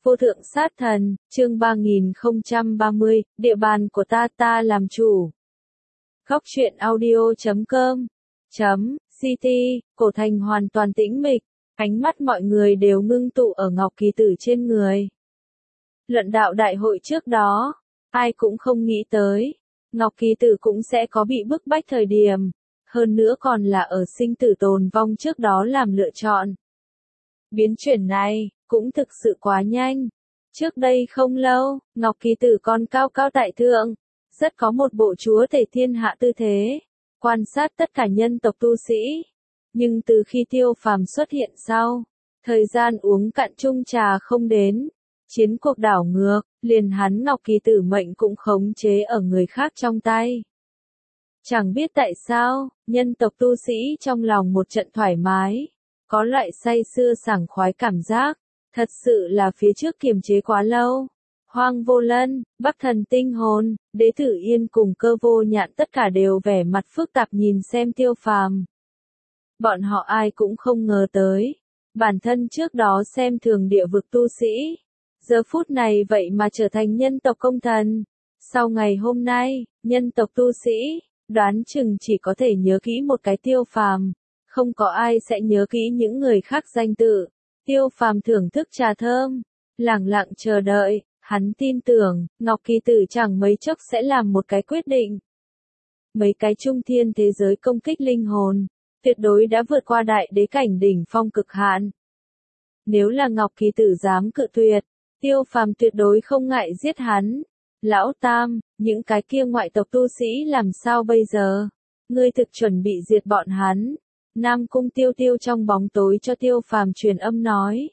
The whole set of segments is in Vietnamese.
Vô thượng sát thần, chương 3030, địa bàn của ta làm chủ. Góc truyện audio.com .ct, cổ thành hoàn toàn tĩnh mịch, ánh mắt mọi người đều ngưng tụ ở Ngọc Kỳ Tử trên người. Luận đạo đại hội trước đó, ai cũng không nghĩ tới, Ngọc Kỳ Tử cũng sẽ có bị bức bách thời điểm, hơn nữa còn là ở sinh tử tồn vong trước đó làm lựa chọn. Biến chuyển này, cũng thực sự quá nhanh. Trước đây không lâu, Ngọc Kỳ Tử còn cao cao tại thượng, rất có một bộ chúa tể thiên hạ tư thế, quan sát tất cả nhân tộc tu sĩ. Nhưng từ khi Tiêu Phàm xuất hiện sau, thời gian uống cạn chung trà không đến, chiến cuộc đảo ngược, liền hắn Ngọc Kỳ Tử mệnh cũng khống chế ở người khác trong tay. Chẳng biết tại sao, nhân tộc tu sĩ trong lòng một trận thoải mái, có loại say sưa sảng khoái cảm giác, thật sự là phía trước kiềm chế quá lâu. Hoang Vô Lân, Bắc Thần Tinh Hồn, Đế Tử Yên cùng Cơ Vô Nhạn tất cả đều vẻ mặt phức tạp nhìn xem Tiêu Phàm. Bọn họ ai cũng không ngờ tới, bản thân trước đó xem thường địa vực tu sĩ, giờ phút này vậy mà trở thành nhân tộc công thần. Sau ngày hôm nay, nhân tộc tu sĩ, đoán chừng chỉ có thể nhớ kỹ một cái Tiêu Phàm, không có ai sẽ nhớ kỹ những người khác danh tự. Tiêu Phàm thưởng thức trà thơm, lẳng lặng chờ đợi, hắn tin tưởng, Ngọc Kỳ Tử chẳng mấy chốc sẽ làm một cái quyết định. Mấy cái trung thiên thế giới công kích linh hồn, tuyệt đối đã vượt qua đại đế cảnh đỉnh phong cực hạn. Nếu là Ngọc Kỳ Tử dám cự tuyệt, Tiêu Phàm tuyệt đối không ngại giết hắn. Lão Tam, những cái kia ngoại tộc tu sĩ làm sao bây giờ? Ngươi thực chuẩn bị diệt bọn hắn. Nam Cung Tiêu Tiêu trong bóng tối cho Tiêu Phàm truyền âm nói.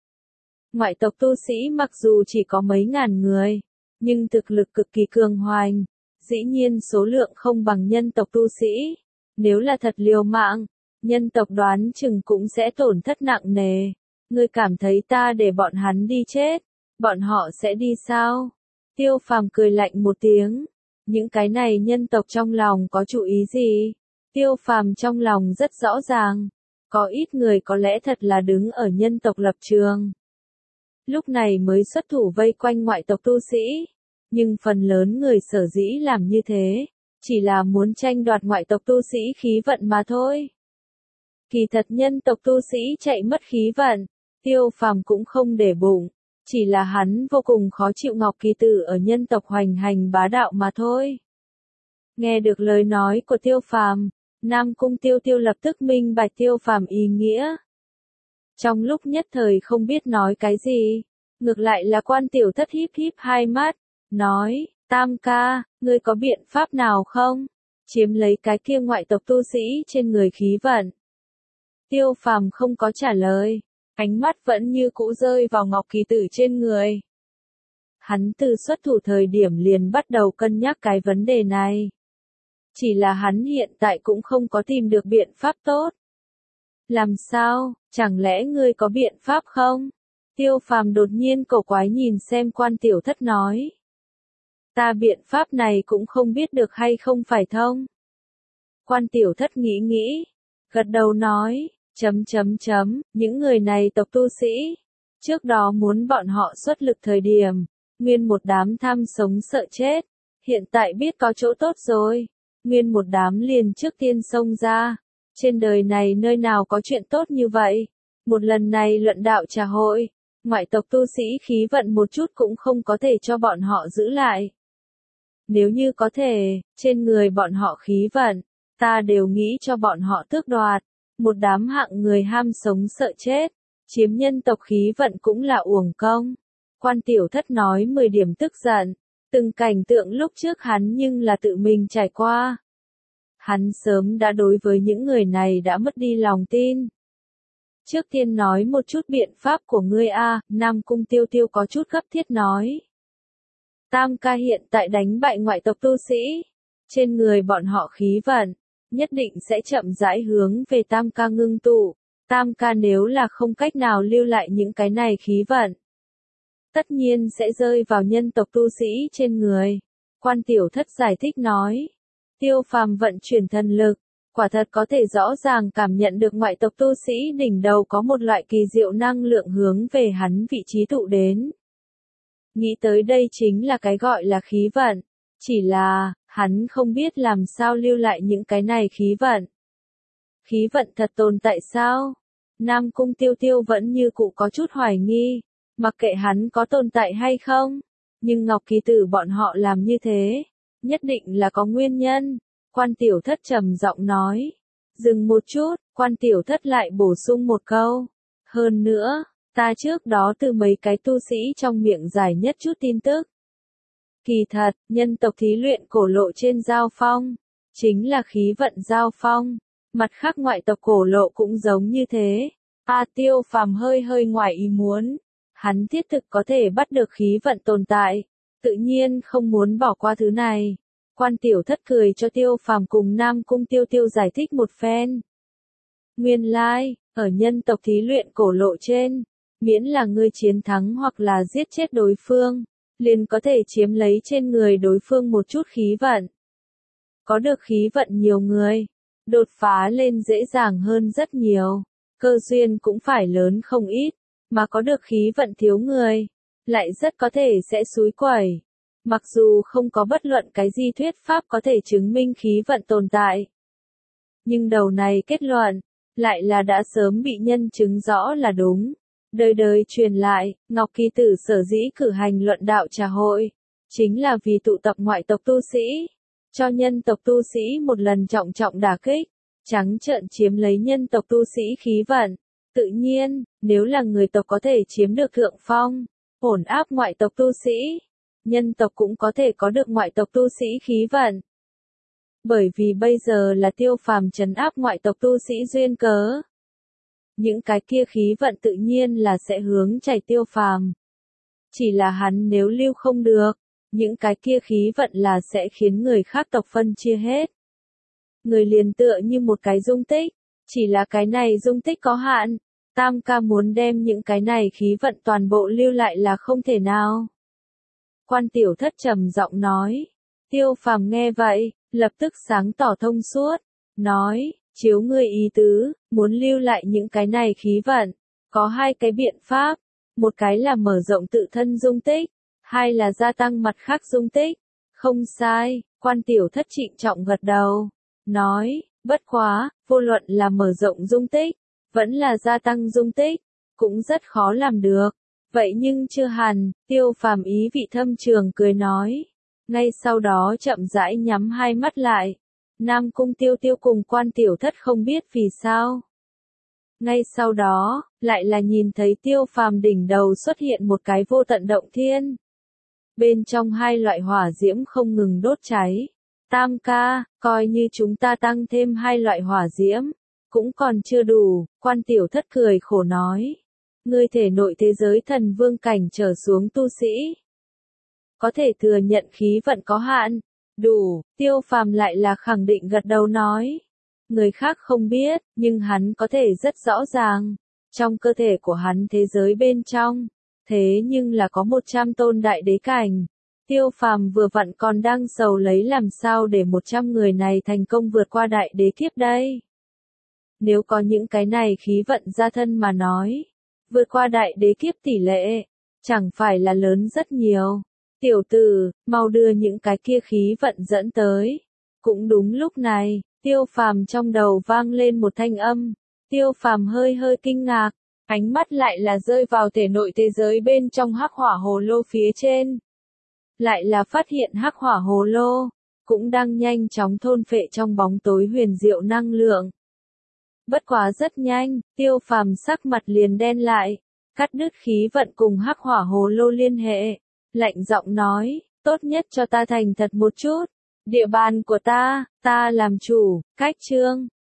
Ngoại tộc tu sĩ mặc dù chỉ có mấy ngàn người, nhưng thực lực cực kỳ cường hoành, dĩ nhiên số lượng không bằng nhân tộc tu sĩ. Nếu là thật liều mạng, nhân tộc đoán chừng cũng sẽ tổn thất nặng nề. Ngươi cảm thấy ta để bọn hắn đi chết, bọn họ sẽ đi sao? Tiêu Phàm cười lạnh một tiếng. Những cái này nhân tộc trong lòng có chủ ý gì? Tiêu Phàm trong lòng rất rõ ràng, có ít người có lẽ thật là đứng ở nhân tộc lập trường. Lúc này mới xuất thủ vây quanh ngoại tộc tu sĩ, nhưng phần lớn người sở dĩ làm như thế, chỉ là muốn tranh đoạt ngoại tộc tu sĩ khí vận mà thôi. Kỳ thật nhân tộc tu sĩ chạy mất khí vận, Tiêu Phàm cũng không để bụng, chỉ là hắn vô cùng khó chịu Ngọc Kỳ Tử ở nhân tộc hoành hành bá đạo mà thôi. Nghe được lời nói của Tiêu Phàm, Nam Cung Tiêu Tiêu lập tức minh bạch Tiêu Phàm ý nghĩa. Trong lúc nhất thời không biết nói cái gì, ngược lại là Quan Tiểu Thất híp híp hai mắt, nói, Tam ca, ngươi có biện pháp nào không? Chiếm lấy cái kia ngoại tộc tu sĩ trên người khí vận. Tiêu Phàm không có trả lời, ánh mắt vẫn như cũ rơi vào Ngọc Kỳ Tử trên người. Hắn từ xuất thủ thời điểm liền bắt đầu cân nhắc cái vấn đề này. Chỉ là hắn hiện tại cũng không có tìm được biện pháp tốt. Làm sao, chẳng lẽ ngươi có biện pháp không? Tiêu Phàm đột nhiên cổ quái nhìn xem Quan Tiểu Thất nói. Ta biện pháp này cũng không biết được hay không phải thông. Quan Tiểu Thất nghĩ, gật đầu nói, những người này tộc tu sĩ. Trước đó muốn bọn họ xuất lực thời điểm, nguyên một đám tham sống sợ chết. Hiện tại biết có chỗ tốt rồi, nguyên một đám liền trước tiên xông ra. Trên đời này nơi nào có chuyện tốt như vậy? Một lần này luận đạo trà hội, ngoại tộc tu sĩ khí vận một chút cũng không có thể cho bọn họ giữ lại. Nếu như có thể, trên người bọn họ khí vận, ta đều nghĩ cho bọn họ tước đoạt. Một đám hạng người ham sống sợ chết, chiếm nhân tộc khí vận cũng là uổng công. Quan Tiểu Thất nói 10 điểm tức giận, từng cảnh tượng lúc trước hắn nhưng là tự mình trải qua. Hắn sớm đã đối với những người này đã mất đi lòng tin. Trước tiên nói một chút biện pháp của ngươi a, Nam Cung Tiêu Tiêu có chút gấp thiết nói. Tam ca hiện tại đánh bại ngoại tộc tu sĩ, trên người bọn họ khí vận, nhất định sẽ chậm rãi hướng về Tam ca ngưng tụ. Tam ca nếu là không cách nào lưu lại những cái này khí vận, tất nhiên sẽ rơi vào nhân tộc tu sĩ trên người. Quan Tiểu Thất giải thích nói. Tiêu Phàm vận chuyển thần lực, quả thật có thể rõ ràng cảm nhận được ngoại tộc tu sĩ đỉnh đầu có một loại kỳ diệu năng lượng hướng về hắn vị trí tụ đến. Nghĩ tới đây chính là cái gọi là khí vận. Chỉ là, hắn không biết làm sao lưu lại những cái này khí vận. Khí vận thật tồn tại sao? Nam Cung Tiêu Tiêu vẫn như cũ có chút hoài nghi, mặc kệ hắn có tồn tại hay không, nhưng Ngọc Kỳ Tử bọn họ làm như thế, nhất định là có nguyên nhân. Quan Tiểu Thất trầm giọng nói. Dừng một chút, Quan Tiểu Thất lại bổ sung một câu. Hơn nữa, ta trước đó từ mấy cái tu sĩ trong miệng giải nhất chút tin tức. Kỳ thật, nhân tộc thí luyện cổ lộ trên giao phong, chính là khí vận giao phong. Mặt khác ngoại tộc cổ lộ cũng giống như thế. Tiêu Phàm hơi hơi ngoài ý muốn. Hắn thiết thực có thể bắt được khí vận tồn tại. Tự nhiên không muốn bỏ qua thứ này. Quan Tiểu Thất cười cho Tiêu Phàm cùng Nam Cung Tiêu Tiêu giải thích một phen. Nguyên lai, ở nhân tộc thí luyện cổ lộ trên, miễn là ngươi chiến thắng hoặc là giết chết đối phương, liền có thể chiếm lấy trên người đối phương một chút khí vận. Có được khí vận nhiều người, đột phá lên dễ dàng hơn rất nhiều, cơ duyên cũng phải lớn không ít, mà có được khí vận thiếu người, lại rất có thể sẽ xúi quẩy. Mặc dù không có bất luận cái gì thuyết pháp có thể chứng minh khí vận tồn tại, nhưng đầu này kết luận, lại là đã sớm bị nhân chứng rõ là đúng. Đời đời truyền lại, Ngọc Kỳ Tử sở dĩ cử hành luận đạo trà hội, chính là vì tụ tập ngoại tộc tu sĩ, cho nhân tộc tu sĩ một lần trọng trọng đả kích, trắng trợn chiếm lấy nhân tộc tu sĩ khí vận. Tự nhiên, nếu là người tộc có thể chiếm được thượng phong, ổn áp ngoại tộc tu sĩ, nhân tộc cũng có thể có được ngoại tộc tu sĩ khí vận. Bởi vì bây giờ là Tiêu Phàm trấn áp ngoại tộc tu sĩ duyên cớ. Những cái kia khí vận tự nhiên là sẽ hướng chảy Tiêu Phàm. Chỉ là hắn nếu lưu không được, những cái kia khí vận là sẽ khiến người khác tộc phân chia hết. Người liền tựa như một cái dung tích, chỉ là cái này dung tích có hạn, Tam ca muốn đem những cái này khí vận toàn bộ lưu lại là không thể nào. Quan Tiểu Thất trầm giọng nói. Tiêu Phàm nghe vậy, lập tức sáng tỏ thông suốt, nói, chiếu ngươi ý tứ, muốn lưu lại những cái này khí vận, có hai cái biện pháp, một cái là mở rộng tự thân dung tích, hai là gia tăng mặt khác dung tích. Không sai, Quan Tiểu Thất trịnh trọng gật đầu, nói, bất quá, vô luận là mở rộng dung tích, vẫn là gia tăng dung tích, cũng rất khó làm được. Vậy nhưng chưa hẳn, Tiêu Phàm ý vị thâm trường cười nói. Ngay sau đó chậm rãi nhắm hai mắt lại. Nam Cung Tiêu Tiêu cùng Quan Tiểu Thất không biết vì sao. Ngay sau đó, lại là nhìn thấy Tiêu Phàm đỉnh đầu xuất hiện một cái vô tận động thiên. Bên trong hai loại hỏa diễm không ngừng đốt cháy. Tam ca, coi như chúng ta tăng thêm hai loại hỏa diễm, cũng còn chưa đủ. Quan Tiểu Thất cười khổ nói. Ngươi thể nội thế giới thần vương cảnh trở xuống tu sĩ, có thể thừa nhận khí vận có hạn. Đủ, Tiêu Phàm lại là khẳng định gật đầu nói. Người khác không biết, nhưng hắn có thể rất rõ ràng. Trong cơ thể của hắn thế giới bên trong, thế nhưng là có 100 tôn đại đế cảnh. Tiêu Phàm vừa vặn còn đang sầu lấy làm sao để 100 người này thành công vượt qua đại đế kiếp đây. Nếu có những cái này khí vận ra thân mà nói, vượt qua đại đế kiếp tỷ lệ, chẳng phải là lớn rất nhiều. Tiểu tử, mau đưa những cái kia khí vận dẫn tới. Cũng đúng lúc này, Tiêu Phàm trong đầu vang lên một thanh âm. Tiêu Phàm hơi hơi kinh ngạc, ánh mắt lại là rơi vào thể nội thế giới bên trong hắc hỏa hồ lô phía trên. Lại là phát hiện hắc hỏa hồ lô, cũng đang nhanh chóng thôn phệ trong bóng tối huyền diệu năng lượng. Bất quá rất nhanh, Tiêu Phàm sắc mặt liền đen lại, cắt đứt khí vận cùng hắc hỏa hồ lô liên hệ. Lạnh giọng nói, tốt nhất cho ta thành thật một chút. Địa bàn của ta làm chủ, cách chương.